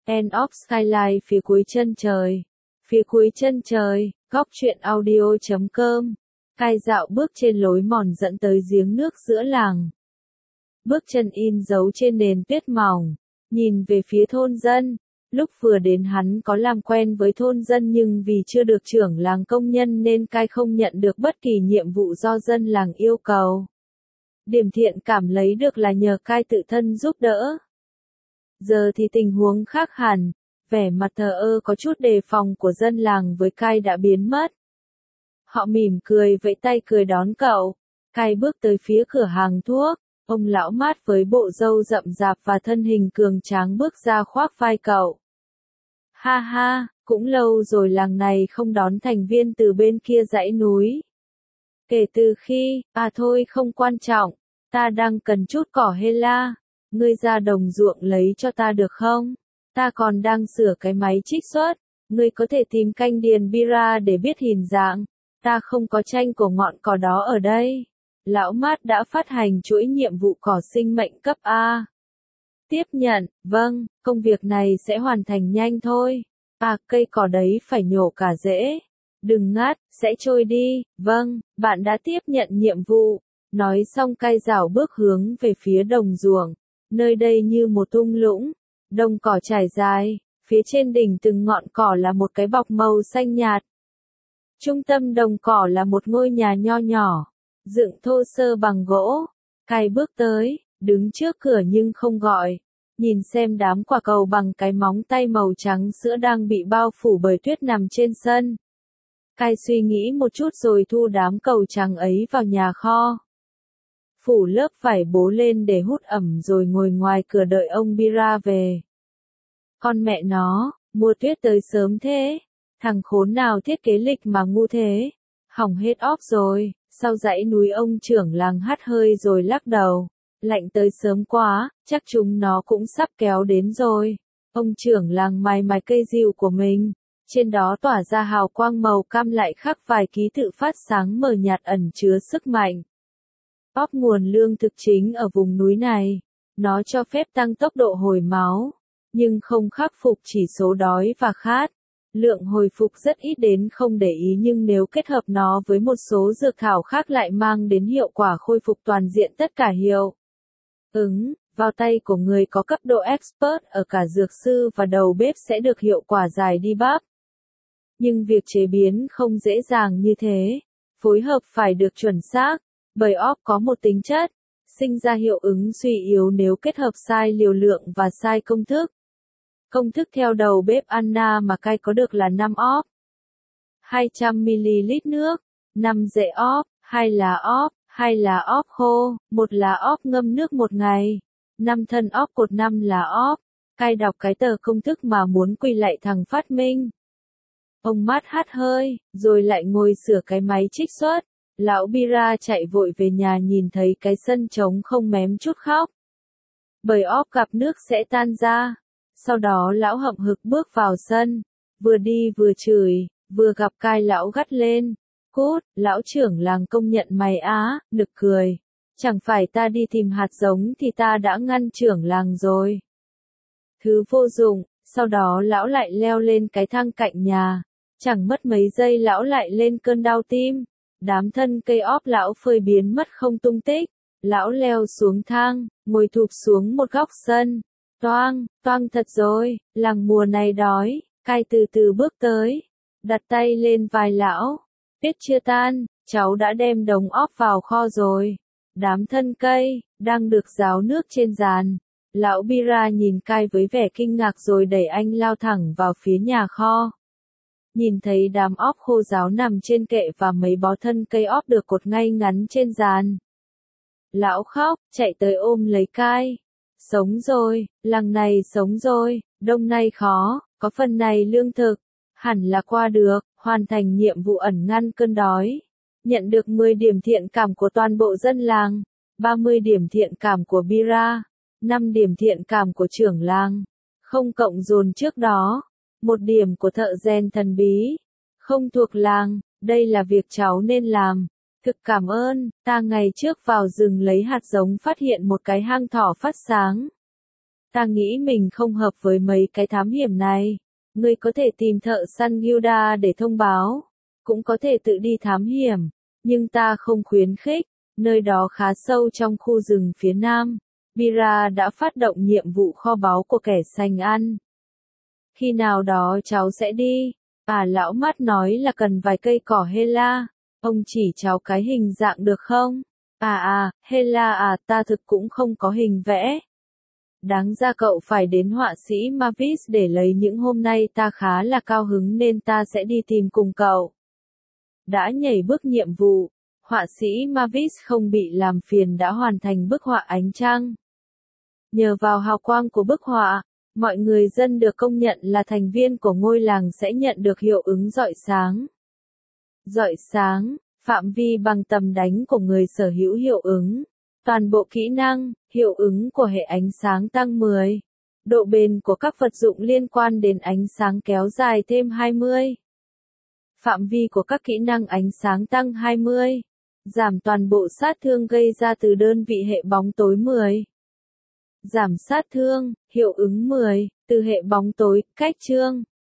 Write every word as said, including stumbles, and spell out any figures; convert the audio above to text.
End of Skyline phía cuối chân trời. Phía cuối chân trời, góc truyện audio chấm com. Cai dạo bước trên lối mòn dẫn tới giếng nước giữa làng. Bước chân in dấu trên nền tuyết mỏng, nhìn về phía thôn dân. Lúc vừa đến hắn có làm quen với thôn dân nhưng vì chưa được trưởng làng công nhân nên Cai không nhận được bất kỳ nhiệm vụ do dân làng yêu cầu. Điểm thiện cảm lấy được là nhờ Cai tự thân giúp đỡ. Giờ thì tình huống khác hẳn, vẻ mặt thờ ơ có chút đề phòng của dân làng với Cai đã biến mất. Họ mỉm cười vẫy tay cười đón cậu. Cai bước tới phía cửa hàng thuốc, ông lão mát với bộ râu rậm rạp và thân hình cường tráng bước ra khoác vai cậu. Ha ha, cũng lâu rồi làng này không đón thành viên từ bên kia dãy núi. Kể từ khi, à thôi không quan trọng, ta đang cần chút cỏ hela, ngươi ra đồng ruộng lấy cho ta được không? Ta còn đang sửa cái máy trích xuất, ngươi có thể tìm canh điền bira để biết hình dạng, ta không có tranh của ngọn cỏ đó ở đây. Lão mát đã phát hành chuỗi nhiệm vụ cỏ sinh mệnh cấp A. Tiếp nhận, vâng, công việc này sẽ hoàn thành nhanh thôi. À, cây cỏ đấy phải nhổ cả rễ. Đừng ngắt, sẽ trôi đi. Vâng, bạn đã tiếp nhận nhiệm vụ. Nói xong Cai rảo bước hướng về phía đồng ruộng. Nơi đây như một thung lũng, đồng cỏ trải dài, phía trên đỉnh từng ngọn cỏ là một cái bọc màu xanh nhạt. Trung tâm đồng cỏ là một ngôi nhà nho nhỏ, dựng thô sơ bằng gỗ. Cai bước tới, đứng trước cửa nhưng không gọi, nhìn xem đám quả cầu bằng cái móng tay màu trắng sữa đang bị bao phủ bởi tuyết nằm trên sân. Cai suy nghĩ một chút rồi thu đám cầu trắng ấy vào nhà kho. Phủ lớp vải bố lên để hút ẩm rồi ngồi ngoài cửa đợi ông Bira về. Con mẹ nó, mùa tuyết tới sớm thế, thằng khốn nào thiết kế lịch mà ngu thế, hỏng hết óp rồi. Sau dãy núi ông trưởng làng hắt hơi rồi lắc đầu, lạnh tới sớm quá, chắc chúng nó cũng sắp kéo đến rồi. Ông trưởng làng mài mài cây rìu của mình, trên đó tỏa ra hào quang màu cam lại khắc vài ký tự phát sáng mờ nhạt ẩn chứa sức mạnh. Óp nguồn lương thực chính ở vùng núi này, nó cho phép tăng tốc độ hồi máu, nhưng không khắc phục chỉ số đói và khát. Lượng hồi phục rất ít đến không để ý nhưng nếu kết hợp nó với một số dược thảo khác lại mang đến hiệu quả khôi phục toàn diện tất cả hiệu ứng, vào tay của người có cấp độ expert ở cả dược sư và đầu bếp sẽ được hiệu quả dài đi bắp. Nhưng việc chế biến không dễ dàng như thế, phối hợp phải được chuẩn xác, bởi óp có một tính chất, sinh ra hiệu ứng suy yếu nếu kết hợp sai liều lượng và sai công thức. Công thức theo đầu bếp Anna mà Cai có được là năm óp, hai trăm mi-li-lít nước, năm rễ óp, hai lá óp, hai lá óp khô, một lá óp ngâm nước một ngày, năm thân óp cột năm lá óp. Cai đọc cái tờ công thức mà muốn quỳ lạy thằng phát minh. Ông mát hắt hơi, rồi lại ngồi sửa cái máy trích xuất. Lão Bira chạy vội về nhà nhìn thấy cái sân trống không mém chút khóc. Bởi óp gặp nước sẽ tan ra. Sau đó lão hậm hực bước vào sân, vừa đi vừa chửi, vừa gặp Cai lão gắt lên. Cút, lão trưởng làng công nhận mày á, nực cười. Chẳng phải ta đi tìm hạt giống thì ta đã ngăn trưởng làng rồi. Thứ vô dụng, sau đó lão lại leo lên cái thang cạnh nhà. Chẳng mất mấy giây lão lại lên cơn đau tim. Đám thân cây óp lão phơi biến mất không tung tích. Lão leo xuống thang, ngồi thụp xuống một góc sân. Toang, toang thật rồi, làng mùa này đói. Cai từ từ bước tới, đặt tay lên vai lão. Tuyết chưa tan, cháu đã đem đồng óp vào kho rồi. Đám thân cây, đang được ráo nước trên giàn. Lão Bira nhìn Cai với vẻ kinh ngạc rồi đẩy anh lao thẳng vào phía nhà kho. Nhìn thấy đám óp khô ráo nằm trên kệ và mấy bó thân cây óp được cột ngay ngắn trên giàn. Lão khóc, chạy tới ôm lấy Cai. Sống rồi, làng này sống rồi, đông nay khó, có phần này lương thực, hẳn là qua được, hoàn thành nhiệm vụ ẩn ngăn cơn đói. Nhận được mười điểm thiện cảm của toàn bộ dân làng, ba mươi điểm thiện cảm của Bira, năm điểm thiện cảm của trưởng làng, không cộng dồn trước đó, một điểm của thợ rèn thần bí, không thuộc làng, đây là việc cháu nên làm. Thực cảm ơn, ta ngày trước vào rừng lấy hạt giống phát hiện một cái hang thỏ phát sáng. Ta nghĩ mình không hợp với mấy cái thám hiểm này. Ngươi có thể tìm thợ săn Gilda để thông báo, cũng có thể tự đi thám hiểm, nhưng ta không khuyến khích, nơi đó khá sâu trong khu rừng phía nam. Bira đã phát động nhiệm vụ kho báu của kẻ sành ăn. Khi nào đó cháu sẽ đi. À lão mắt nói là cần vài cây cỏ Hela. Ông chỉ cháu cái hình dạng được không? À à, Hela à, ta thực cũng không có hình vẽ. Đáng ra cậu phải đến họa sĩ Mavis để lấy, những hôm nay ta khá là cao hứng nên ta sẽ đi tìm cùng cậu. Đã nhảy bước nhiệm vụ, họa sĩ Mavis không bị làm phiền đã hoàn thành bức họa ánh trăng. Nhờ vào hào quang của bức họa, mọi người dân được công nhận là thành viên của ngôi làng sẽ nhận được hiệu ứng rọi sáng. Rọi sáng, phạm vi bằng tầm đánh của người sở hữu hiệu ứng. Toàn bộ kỹ năng, hiệu ứng của hệ ánh sáng tăng mười. Độ bền của các vật dụng liên quan đến ánh sáng kéo dài thêm hai mươi. Phạm vi của các kỹ năng ánh sáng tăng hai mươi. Giảm toàn bộ sát thương gây ra từ đơn vị hệ bóng tối mười. Giảm sát thương, hiệu ứng mười, từ hệ bóng tối, cách chương.